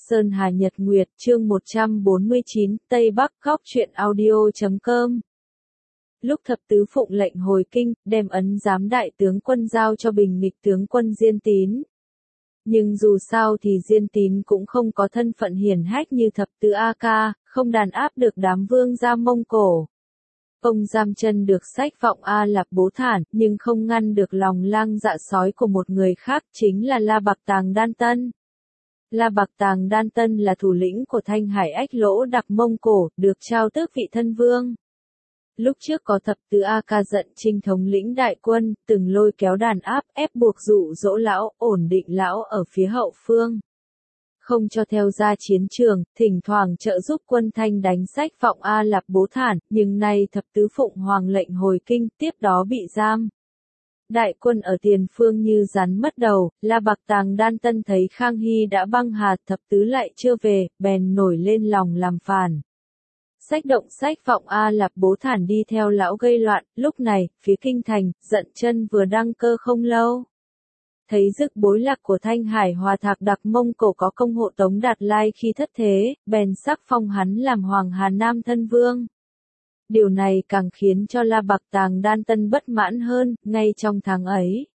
Sơn Hà Nhật Nguyệt, chương 149, Tây Bắc Góc truyện audio.com. Lúc thập tứ phụng lệnh hồi kinh, đem ấn giám đại tướng quân giao cho bình nghịch tướng quân Diên Tín. Nhưng dù sao thì Diên Tín cũng không có thân phận hiển hách như thập tứ A Ca, không đàn áp được đám vương gia Mông Cổ. Ông giam chân được sách vọng A Lạp Bố Thản, nhưng không ngăn được lòng lang dạ sói của một người khác, chính là La Bạc Tàng Đan Tân. La Bạc Tàng Đan Tân là thủ lĩnh của Thanh Hải Ách Lỗ Đặc Mông Cổ, được trao tước vị thân vương. Lúc trước có thập tứ A Ca giận Trinh thống lĩnh đại quân, từng lôi kéo đàn áp, ép buộc dụ dỗ lão, ổn định lão ở phía hậu phương. Không cho theo ra chiến trường, thỉnh thoảng trợ giúp quân Thanh đánh sách vọng A Lạp Bố Thản, nhưng nay thập tứ phụng hoàng lệnh hồi kinh, tiếp đó bị giam. Đại quân ở tiền phương như rắn mất đầu, La Bạc Tàng Đan Tân thấy Khang Hy đã băng hà, thập tứ lại chưa về, bèn nổi lên lòng làm phản. Sách động sách vọng A Lạp Bố Thản đi theo lão gây loạn, lúc này, phía kinh thành, giận chân vừa đăng cơ không lâu. Thấy dực bối lạc của Thanh Hải Hòa Thạc Đặc Mông Cổ có công hộ Tống Đạt Lai khi thất thế, bèn sắc phong hắn làm Hoàng Hà Nam thân vương. Điều này càng khiến cho La Bạc Tàng Đan Tân bất mãn hơn, ngay trong tháng ấy.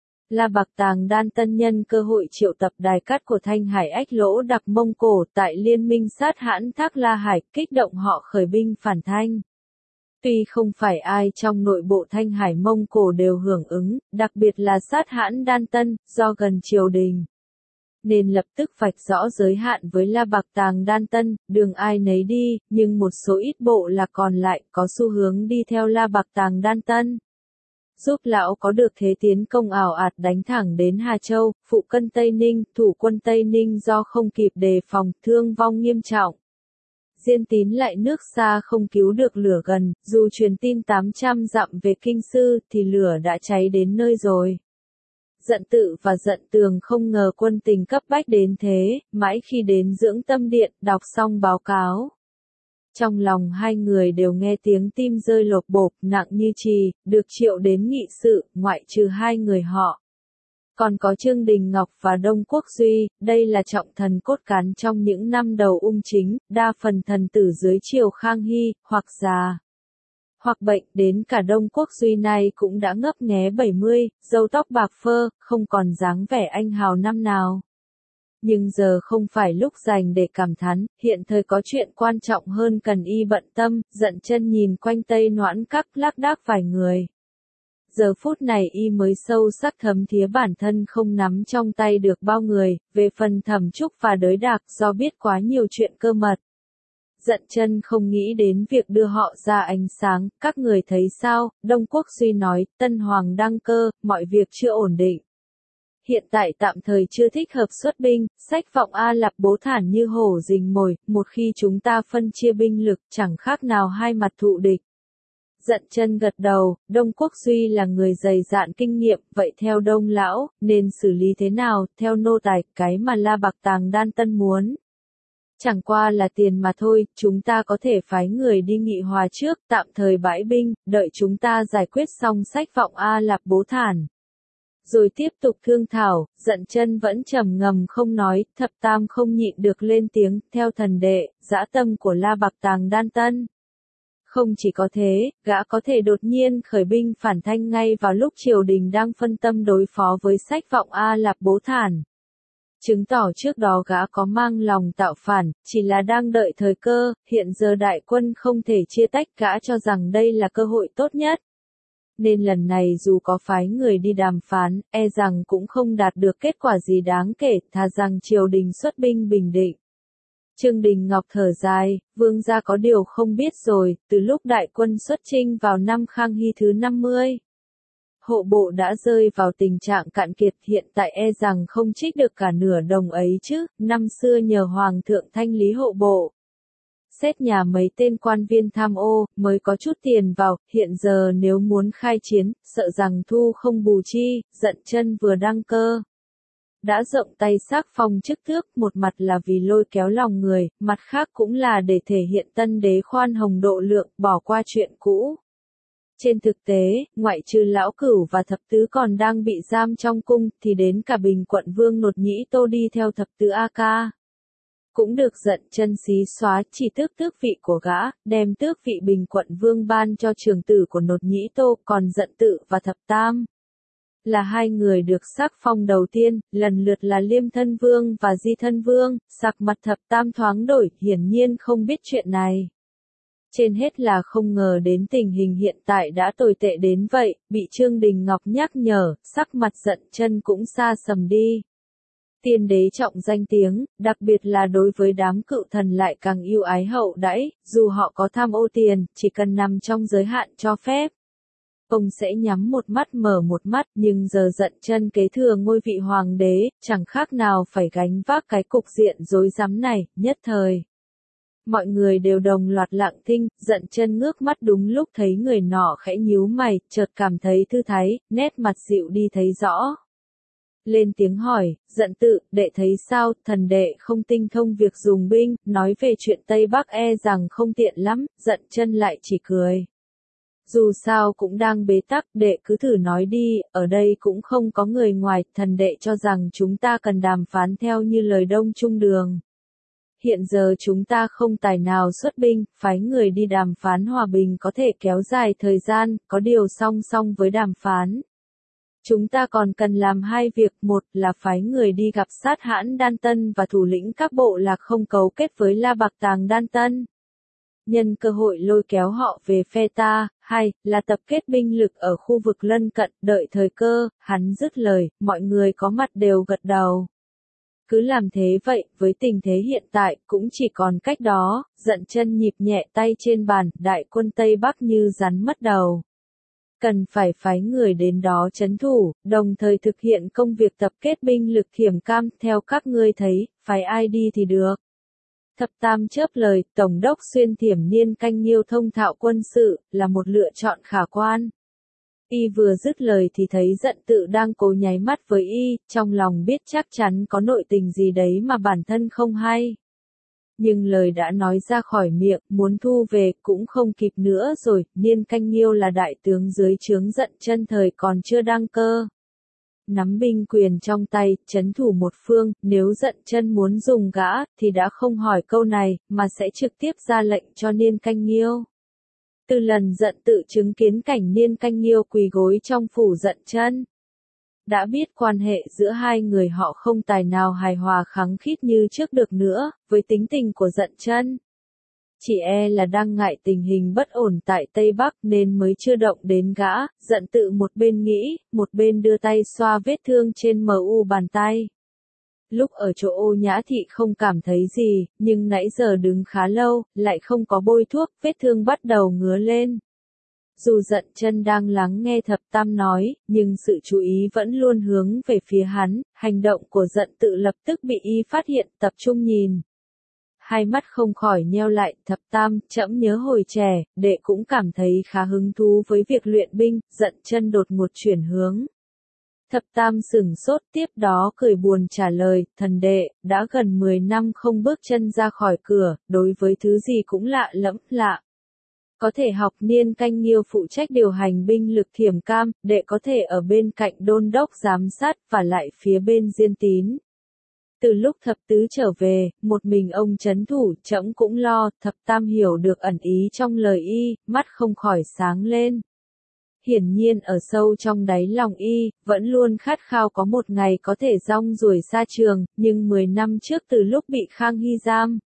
La Bạc Tàng Đan Tân nhân cơ hội triệu tập đài cát của Thanh Hải Ách Lỗ Đặc Mông Cổ tại liên minh sát hãn Thác La Hải, kích động họ khởi binh phản Thanh. Tuy không phải ai trong nội bộ Thanh Hải Mông Cổ đều hưởng ứng, đặc biệt là sát hãn Đan Tân, do gần triều đình. Nên lập tức vạch rõ giới hạn với La Bạc Tàng Đan Tân, đường ai nấy đi, nhưng một số ít bộ là còn lại, có xu hướng đi theo La Bạc Tàng Đan Tân. Giúp lão có được thế tiến công ảo ạt đánh thẳng đến Hà Châu, phụ cân Tây Ninh, thủ quân Tây Ninh do không kịp đề phòng, thương vong nghiêm trọng. Diên Tín lại nước xa không cứu được lửa gần, dù truyền tin 800 dặm về kinh sư, thì lửa đã cháy đến nơi rồi. Giận Tự và Giận Tường không ngờ quân tình cấp bách đến thế, mãi khi đến Dưỡng Tâm Điện, đọc xong báo cáo. Trong lòng hai người đều nghe tiếng tim rơi lột bột, nặng như chì, được triệu đến nghị sự, ngoại trừ hai người họ. Còn có Trương Đình Ngọc và Đông Quốc Duy, đây là trọng thần cốt cán trong những năm đầu ung chính, đa phần thần tử dưới triều Khang Hy, hoặc già, hoặc bệnh, đến cả Đông Quốc Duy này cũng đã ngấp nghé 70, râu tóc bạc phơ, không còn dáng vẻ anh hào năm nào. Nhưng giờ không phải lúc dành để cảm thán, hiện thời có chuyện quan trọng hơn cần y bận tâm, giận chân nhìn quanh Tây Noãn Các lác đác vài người. Giờ phút này y mới sâu sắc thấm thía bản thân không nắm trong tay được bao người, về phần Thẩm Trúc và Đới Đạc do biết quá nhiều chuyện cơ mật. Giận chân không nghĩ đến việc đưa họ ra ánh sáng, các người thấy sao, Đông Quốc Duy nói, Tân Hoàng đăng cơ, mọi việc chưa ổn định. Hiện tại tạm thời chưa thích hợp xuất binh, sách vọng A Lạp Bố Thản như hổ rình mồi, một khi chúng ta phân chia binh lực chẳng khác nào hai mặt thụ địch. Giận chân gật đầu, Đông Quốc Duy là người dày dạn kinh nghiệm, vậy theo Đông Lão, nên xử lý thế nào, theo nô tài, cái mà La Bạc Tàng Đan Tân muốn. Chẳng qua là tiền mà thôi, chúng ta có thể phái người đi nghị hòa trước, tạm thời bãi binh, đợi chúng ta giải quyết xong sách vọng A Lạp Bố Thản. Rồi tiếp tục thương thảo, giận chân vẫn trầm ngầm không nói, thập tam không nhịn được lên tiếng, theo thần đệ, dã tâm của La Bạc Tàng Đan Tân. Không chỉ có thế, gã có thể đột nhiên khởi binh phản Thanh ngay vào lúc triều đình đang phân tâm đối phó với sách vọng A Lạp Bố Thản. Chứng tỏ trước đó gã có mang lòng tạo phản, chỉ là đang đợi thời cơ, hiện giờ đại quân không thể chia tách, gã cho rằng đây là cơ hội tốt nhất. Nên lần này dù có phái người đi đàm phán, e rằng cũng không đạt được kết quả gì đáng kể, thà rằng triều đình xuất binh bình định. Trương Đình Ngọc thở dài, vương gia có điều không biết rồi, từ lúc đại quân xuất chinh vào năm Khang Hy thứ 50. Hộ bộ đã rơi vào tình trạng cạn kiệt, hiện tại e rằng không trích được cả nửa đồng ấy chứ, năm xưa nhờ Hoàng thượng thanh lý hộ bộ. Xét nhà mấy tên quan viên tham ô, mới có chút tiền vào, hiện giờ nếu muốn khai chiến, sợ rằng thu không bù chi, giận chân vừa đăng cơ. Đã rộng tay xác phong chức tước, một mặt là vì lôi kéo lòng người, mặt khác cũng là để thể hiện tân đế khoan hồng độ lượng, bỏ qua chuyện cũ. Trên thực tế, ngoại trừ Lão Cửu và Thập Tứ còn đang bị giam trong cung, thì đến cả Bình Quận Vương Nột Nhĩ Tô đi theo Thập Tứ A Ca. cũng được Dận Chân xí xóa chỉ tước vị của gã, đem tước vị Bình Quận Vương ban cho trưởng tử của Nột Nhĩ Tô, còn Dận Tự và Thập Tam là hai người được sắc phong đầu tiên, lần lượt là Liêm Thân Vương và Di Thân Vương. Sắc mặt Thập Tam thoáng đổi, hiển nhiên không biết chuyện này. Trên hết là không ngờ đến tình hình hiện tại đã tồi tệ đến vậy, bị Trương Đình Ngọc nhắc nhở, sắc mặt Dận Chân cũng xa sầm đi. Tiên đế trọng danh tiếng, đặc biệt là đối với đám cựu thần lại càng yêu ái hậu đãi, dù họ có tham ô tiền, chỉ cần nằm trong giới hạn cho phép. Ông sẽ nhắm một mắt mở một mắt, nhưng giờ Dận Chân kế thừa ngôi vị hoàng đế, chẳng khác nào phải gánh vác cái cục diện rối rắm này, nhất thời. Mọi người đều đồng loạt lặng thinh, Dận Chân ngước mắt đúng lúc thấy người nọ khẽ nhíu mày, chợt cảm thấy thư thái, nét mặt dịu đi thấy rõ. Lên tiếng hỏi, Dận Tự, đệ thấy sao, thần đệ không tinh thông việc dùng binh, nói về chuyện Tây Bắc e rằng không tiện lắm, Dận Chân lại chỉ cười. Dù sao cũng đang bế tắc, đệ cứ thử nói đi, ở đây cũng không có người ngoài, thần đệ cho rằng chúng ta cần đàm phán theo như lời Đông Trung Đường. Hiện giờ chúng ta không tài nào xuất binh, phái người đi đàm phán hòa bình có thể kéo dài thời gian, có điều song song với đàm phán. Chúng ta còn cần làm hai việc, một là phái người đi gặp sát hãn Đan Tân và thủ lĩnh các bộ lạc không cấu kết với La Bạc Tàng Đan Tân. Nhân cơ hội lôi kéo họ về phe ta, hai là tập kết binh lực ở khu vực lân cận, đợi thời cơ. Hắn dứt lời, mọi người có mặt đều gật đầu. Cứ làm thế vậy, với tình thế hiện tại, cũng chỉ còn cách đó. Dận Chân nhịp nhẹ tay trên bàn, đại quân Tây Bắc như rắn mất đầu. Cần phải phái người đến đó trấn thủ, đồng thời thực hiện công việc tập kết binh lực Thiểm Cam, theo các ngươi thấy, phái ai đi thì được. Thập Tam chớp lời, Tổng đốc Xuyên Thiểm Niên Canh Nhiêu thông thạo quân sự, là một lựa chọn khả quan. Y vừa dứt lời thì thấy Dận Tự đang cố nháy mắt với y, trong lòng biết chắc chắn có nội tình gì đấy mà bản thân không hay. Nhưng lời đã nói ra khỏi miệng, muốn thu về cũng không kịp nữa rồi, Niên Canh Nhiêu là đại tướng dưới trướng Dận Chân thời còn chưa đăng cơ. Nắm binh quyền trong tay, trấn thủ một phương, nếu Dận Chân muốn dùng gã, thì đã không hỏi câu này, mà sẽ trực tiếp ra lệnh cho Niên Canh Nhiêu. Từ lần Dận Tự chứng kiến cảnh Niên Canh Nhiêu quỳ gối trong phủ Dận Chân, đã biết quan hệ giữa hai người họ không tài nào hài hòa khăng khít như trước được nữa, với tính tình của Dận Chân. Chỉ e là đang ngại tình hình bất ổn tại Tây Bắc nên mới chưa động đến gã. Dận Tự một bên nghĩ, một bên đưa tay xoa vết thương trên mu bàn tay. Lúc ở chỗ Ô Nhã Thị không cảm thấy gì, nhưng nãy giờ đứng khá lâu, lại không có bôi thuốc, vết thương bắt đầu ngứa lên. Dù Dận Chân đang lắng nghe Thập Tam nói, nhưng sự chú ý vẫn luôn hướng về phía hắn, hành động của Dận Tự lập tức bị y phát hiện, tập trung nhìn. Hai mắt không khỏi nheo lại, Thập Tam, trẫm nhớ hồi trẻ, đệ cũng cảm thấy khá hứng thú với việc luyện binh. Dận Chân đột ngột chuyển hướng. Thập Tam sửng sốt, tiếp đó cười buồn trả lời, thần đệ, đã gần 10 năm không bước chân ra khỏi cửa, đối với thứ gì cũng lạ lẫm, lạ. Có thể học Niên Canh Nhiêu phụ trách điều hành binh lực Thiểm Cam, đệ có thể ở bên cạnh đôn đốc giám sát, và lại phía bên Diên Tín. Từ lúc Thập Tứ trở về, một mình ông trấn thủ, trẫm cũng lo. Thập Tam hiểu được ẩn ý trong lời y, mắt không khỏi sáng lên. Hiển nhiên ở sâu trong đáy lòng y, vẫn luôn khát khao có một ngày có thể rong ruổi xa trường, nhưng 10 năm trước từ lúc bị Khang Hy giam,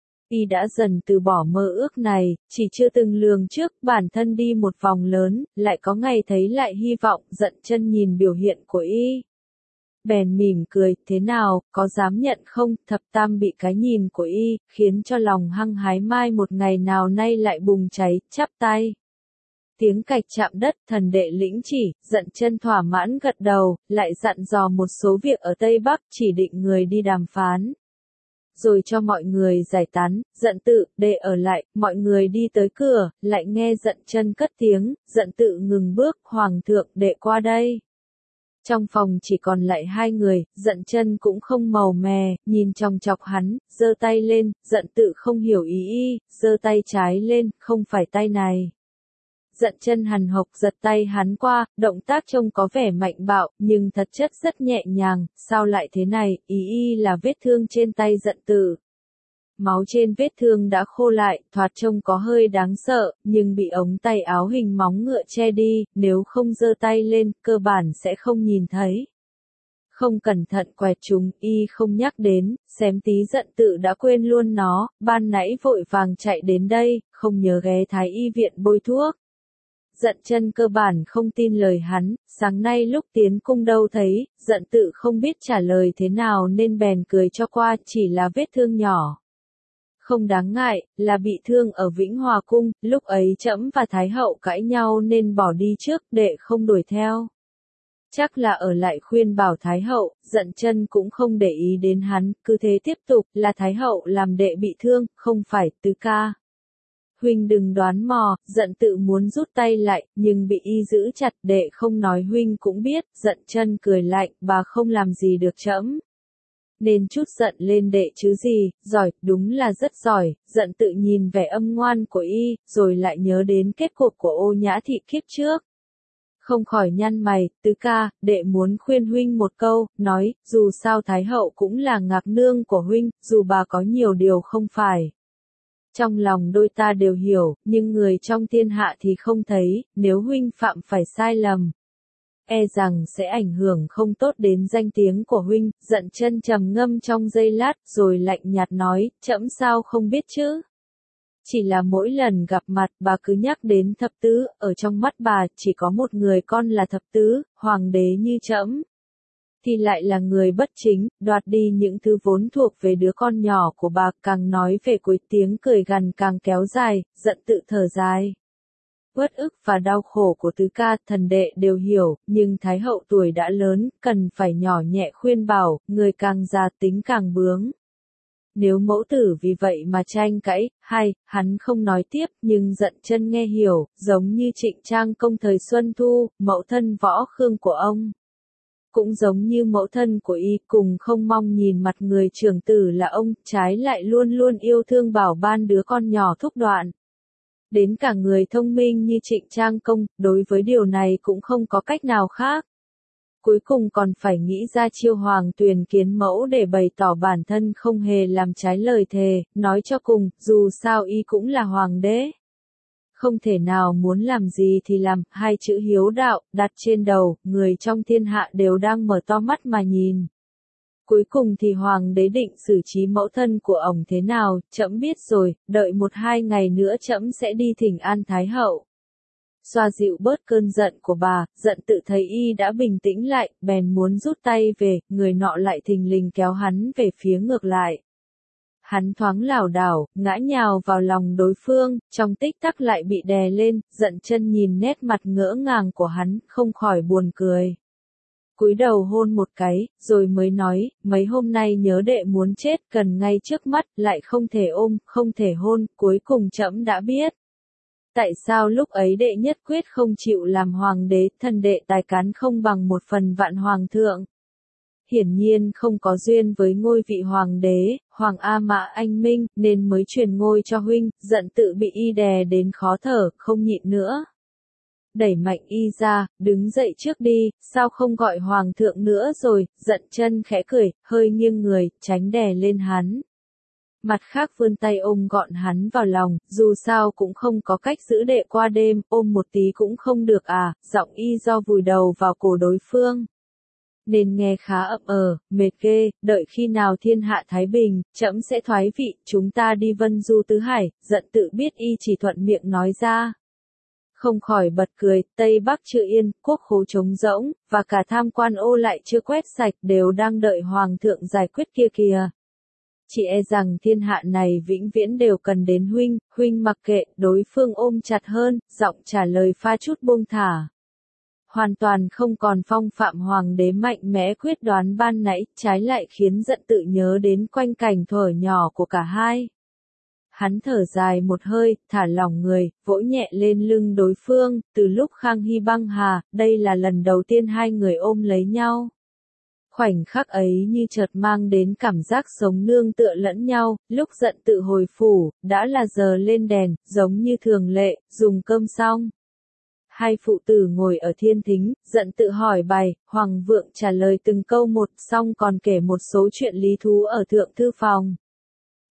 y đã dần từ bỏ mơ ước này, chỉ chưa từng lường trước bản thân đi một vòng lớn, lại có ngày thấy lại hy vọng. Dận Chân nhìn biểu hiện của y, bèn mỉm cười, thế nào, có dám nhận không? Thập Tam bị cái nhìn của y, khiến cho lòng hăng hái mai một ngày nào nay lại bùng cháy, chắp tay. Tiếng cạch chạm đất, thần đệ lĩnh chỉ. Dận Chân thỏa mãn gật đầu, lại dặn dò một số việc ở Tây Bắc, chỉ định người đi đàm phán. Rồi cho mọi người giải tán. Dận Tự, đệ ở lại. Mọi người đi tới cửa, lại nghe Dận Chân cất tiếng. Dận Tự ngừng bước, hoàng thượng, đệ qua đây. Trong phòng chỉ còn lại hai người, Dận Chân cũng không màu mè, nhìn chòng chọc hắn, giơ tay lên. Dận Tự không hiểu ý y, giơ tay trái lên, không phải tay này. Dận Chân hằn học giật tay hắn qua, động tác trông có vẻ mạnh bạo, nhưng thật chất rất nhẹ nhàng. Sao lại thế này? Ý y là vết thương trên tay Dận Tự. Máu trên vết thương đã khô lại, thoạt trông có hơi đáng sợ, nhưng bị ống tay áo hình móng ngựa che đi, nếu không giơ tay lên, cơ bản sẽ không nhìn thấy. Không cẩn thận quẹt chúng, y không nhắc đến, xém tí giận tự đã quên luôn nó, ban nãy vội vàng chạy đến đây, không nhớ ghé thái y viện bôi thuốc. Giận chân cơ bản không tin lời hắn, sáng nay lúc tiến cung đâu thấy, giận tự không biết trả lời thế nào nên bèn cười cho qua, chỉ là vết thương nhỏ. Không đáng ngại, là bị thương ở Vĩnh Hòa Cung, lúc ấy trẫm và Thái hậu cãi nhau nên bỏ đi trước, đệ không đuổi theo. Chắc là ở lại khuyên bảo Thái hậu, giận chân cũng không để ý đến hắn, cứ thế tiếp tục, là Thái hậu làm đệ bị thương, không phải Tứ ca. Huynh đừng đoán mò, giận tự muốn rút tay lại, nhưng bị y giữ chặt, đệ không nói huynh cũng biết, giận chân cười lạnh, bà không làm gì được trẫm. Nên chút giận lên đệ chứ gì, giỏi, đúng là rất giỏi, giận tự nhìn vẻ âm ngoan của y, rồi lại nhớ đến kết cục của Ô Nhã Thị kiếp trước. Không khỏi nhăn mày, Tứ ca, đệ muốn khuyên huynh một câu, nói, dù sao Thái hậu cũng là ngạc nương của huynh, dù bà có nhiều điều không phải. Trong lòng đôi ta đều hiểu, nhưng người trong thiên hạ thì không thấy, nếu huynh phạm phải sai lầm. E rằng sẽ ảnh hưởng không tốt đến danh tiếng của huynh, giận chân trầm ngâm trong giây lát, rồi lạnh nhạt nói, trẫm sao không biết chứ. Chỉ là mỗi lần gặp mặt bà cứ nhắc đến thập tứ, ở trong mắt bà chỉ có một người con là thập tứ, hoàng đế như trẫm. Thì lại là người bất chính, đoạt đi những thứ vốn thuộc về đứa con nhỏ của bà, càng nói về cuối tiếng cười gằn càng kéo dài, giận tự thở dài. Uất ức và đau khổ của Tứ ca, thần đệ đều hiểu, nhưng Thái hậu tuổi đã lớn, cần phải nhỏ nhẹ khuyên bảo, người càng già tính càng bướng. Nếu mẫu tử vì vậy mà tranh cãi, hắn không nói tiếp, nhưng giận chân nghe hiểu, giống như Trịnh Trang Công thời Xuân Thu, mẫu thân Võ Khương của ông. Cũng giống như mẫu thân của y, cùng không mong nhìn mặt người trưởng tử là ông, trái lại luôn luôn yêu thương bảo ban đứa con nhỏ thúc đoạn. Đến cả người thông minh như Trịnh Trang Công, đối với điều này cũng không có cách nào khác. Cuối cùng còn phải nghĩ ra chiêu hoàng tuyền kiến mẫu để bày tỏ bản thân không hề làm trái lời thề, nói cho cùng, dù sao y cũng là hoàng đế. Không thể nào muốn làm gì thì làm, hai chữ hiếu đạo, đặt trên đầu, người trong thiên hạ đều đang mở to mắt mà nhìn. Cuối cùng thì hoàng đế định xử trí mẫu thân của ổng thế nào, trẫm biết rồi, đợi 1-2 ngày nữa trẫm sẽ đi thỉnh an Thái hậu. Xoa dịu bớt cơn giận của bà, giận tự thấy y đã bình tĩnh lại, bèn muốn rút tay về, người nọ lại thình lình kéo hắn về phía ngược lại. Hắn thoáng lảo đảo, ngã nhào vào lòng đối phương, trong tích tắc lại bị đè lên, giận chân nhìn nét mặt ngỡ ngàng của hắn, không khỏi buồn cười. Cúi đầu hôn một cái, rồi mới nói, mấy hôm nay nhớ đệ muốn chết, cần ngay trước mắt, lại không thể ôm, không thể hôn, cuối cùng trẫm đã biết. Tại sao lúc ấy đệ nhất quyết không chịu làm hoàng đế, thần đệ tài cán không bằng 1/1000 hoàng thượng. Hiển nhiên không có duyên với ngôi vị hoàng đế, Hoàng A Mã anh minh, nên mới truyền ngôi cho huynh, giận tự bị y đè đến khó thở, không nhịn nữa. Đẩy mạnh y ra, đứng dậy trước đi, sao không gọi hoàng thượng nữa rồi, giận chân khẽ cười, hơi nghiêng người, tránh đè lên hắn. Mặt khác vươn tay ôm gọn hắn vào lòng, dù sao cũng không có cách giữ đệ qua đêm, ôm một tí cũng không được à, giọng y do vùi đầu vào cổ đối phương. Nên nghe khá ậm mệt ghê, đợi khi nào thiên hạ thái bình, trẫm sẽ thoái vị, chúng ta đi Vân Du tứ hải, giận tự biết y chỉ thuận miệng nói ra. Không khỏi bật cười, Tây Bắc chưa yên, quốc khố trống rỗng, và cả tham quan ô lại chưa quét sạch, đều đang đợi hoàng thượng giải quyết kia kìa. Chỉ e rằng thiên hạ này vĩnh viễn đều cần đến huynh mặc kệ, đối phương ôm chặt hơn, giọng trả lời pha chút buông thả. Hoàn toàn không còn phong phạm hoàng đế mạnh mẽ quyết đoán ban nãy, trái lại khiến giận tự nhớ đến quanh cảnh thuở nhỏ của cả hai. Hắn thở dài một hơi, thả lỏng người, vỗ nhẹ lên lưng đối phương, từ lúc Khang Hy băng hà, đây là lần đầu tiên hai người ôm lấy nhau. Khoảnh khắc ấy như chợt mang đến cảm giác sống nương tựa lẫn nhau, lúc giận tự hồi phủ, đã là giờ lên đèn, giống như thường lệ, dùng cơm xong. Hai phụ tử ngồi ở thiên thính, giận tự hỏi bài, Hoàng vượng trả lời từng câu một, xong còn kể một số chuyện lý thú ở thượng thư phòng.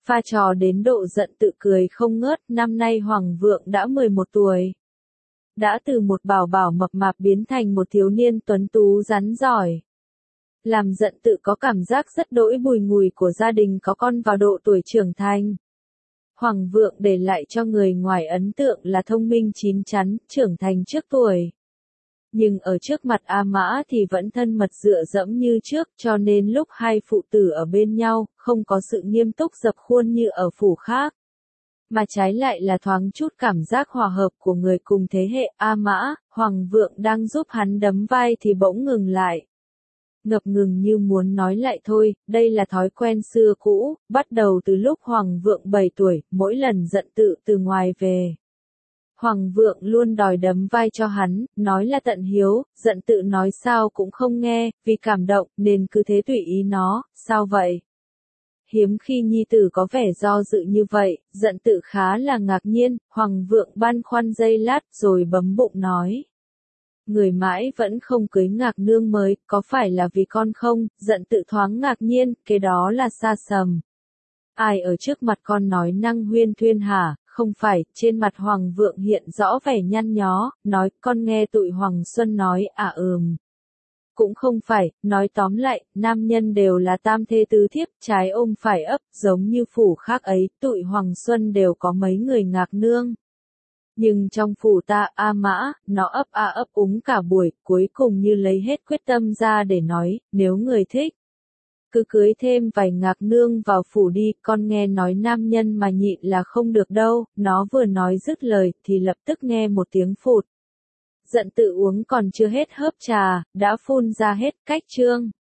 Pha trò đến độ giận tự cười không ngớt, năm nay Hoàng Vượng đã 11 tuổi. Đã từ một bảo bảo mập mạp biến thành một thiếu niên tuấn tú rắn giỏi. Làm giận tự có cảm giác rất đỗi bùi ngùi của gia đình có con vào độ tuổi trưởng thành. Hoàng Vượng để lại cho người ngoài ấn tượng là thông minh chín chắn, trưởng thành trước tuổi. Nhưng ở trước mặt A Mã thì vẫn thân mật dựa dẫm như trước, cho nên lúc hai phụ tử ở bên nhau, không có sự nghiêm túc dập khuôn như ở phủ khác. Mà trái lại là thoáng chút cảm giác hòa hợp của người cùng thế hệ. A Mã, Hoàng Vượng đang giúp hắn đấm vai thì bỗng ngừng lại. Ngập ngừng như muốn nói lại thôi, đây là thói quen xưa cũ, bắt đầu từ lúc Hoàng Vượng 7 tuổi, mỗi lần giận tự từ ngoài về. Hoàng Vượng luôn đòi đấm vai cho hắn, nói là tận hiếu, giận tự nói sao cũng không nghe, vì cảm động, nên cứ thế tùy ý nó, sao vậy? Hiếm khi nhi tử có vẻ do dự như vậy, giận tự khá là ngạc nhiên, Hoàng Vượng băn khoăn giây lát rồi bấm bụng nói. Người mãi vẫn không cưới Ngạc Nương mới, có phải là vì con không? Giận tự thoáng ngạc nhiên, cái đó là xa xầm. Ai ở trước mặt con nói năng huyên thuyên hả? Không phải, trên mặt Hoàng Vượng hiện rõ vẻ nhăn nhó, nói, con nghe tụi Hoàng Xuân nói, Cũng không phải, nói tóm lại, nam nhân đều là tam thê tứ thiếp, trái ôm phải ấp, giống như phủ khác ấy, tụi Hoàng Xuân đều có mấy người Ngạc Nương. Nhưng trong phủ ta, A Mã, nó ấp úng cả buổi, cuối cùng như lấy hết quyết tâm ra để nói, nếu người thích. Cứ cưới thêm vài Ngạc Nương vào phủ đi, con nghe nói nam nhân mà nhịn là không được đâu, nó vừa nói dứt lời, thì lập tức nghe một tiếng phụt. Giận tự uống còn chưa hết hớp trà, đã phun ra hết cách chương.